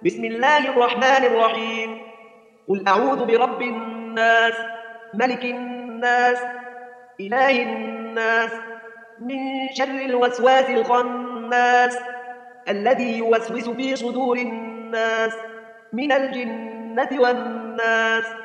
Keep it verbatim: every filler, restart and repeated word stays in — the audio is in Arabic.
بسم الله الرحمن الرحيم. قل أعوذ برب الناس، ملك الناس، إله الناس، من شر الوسواس الخناس، الذي يوسوس في صدور الناس من الجنة والناس.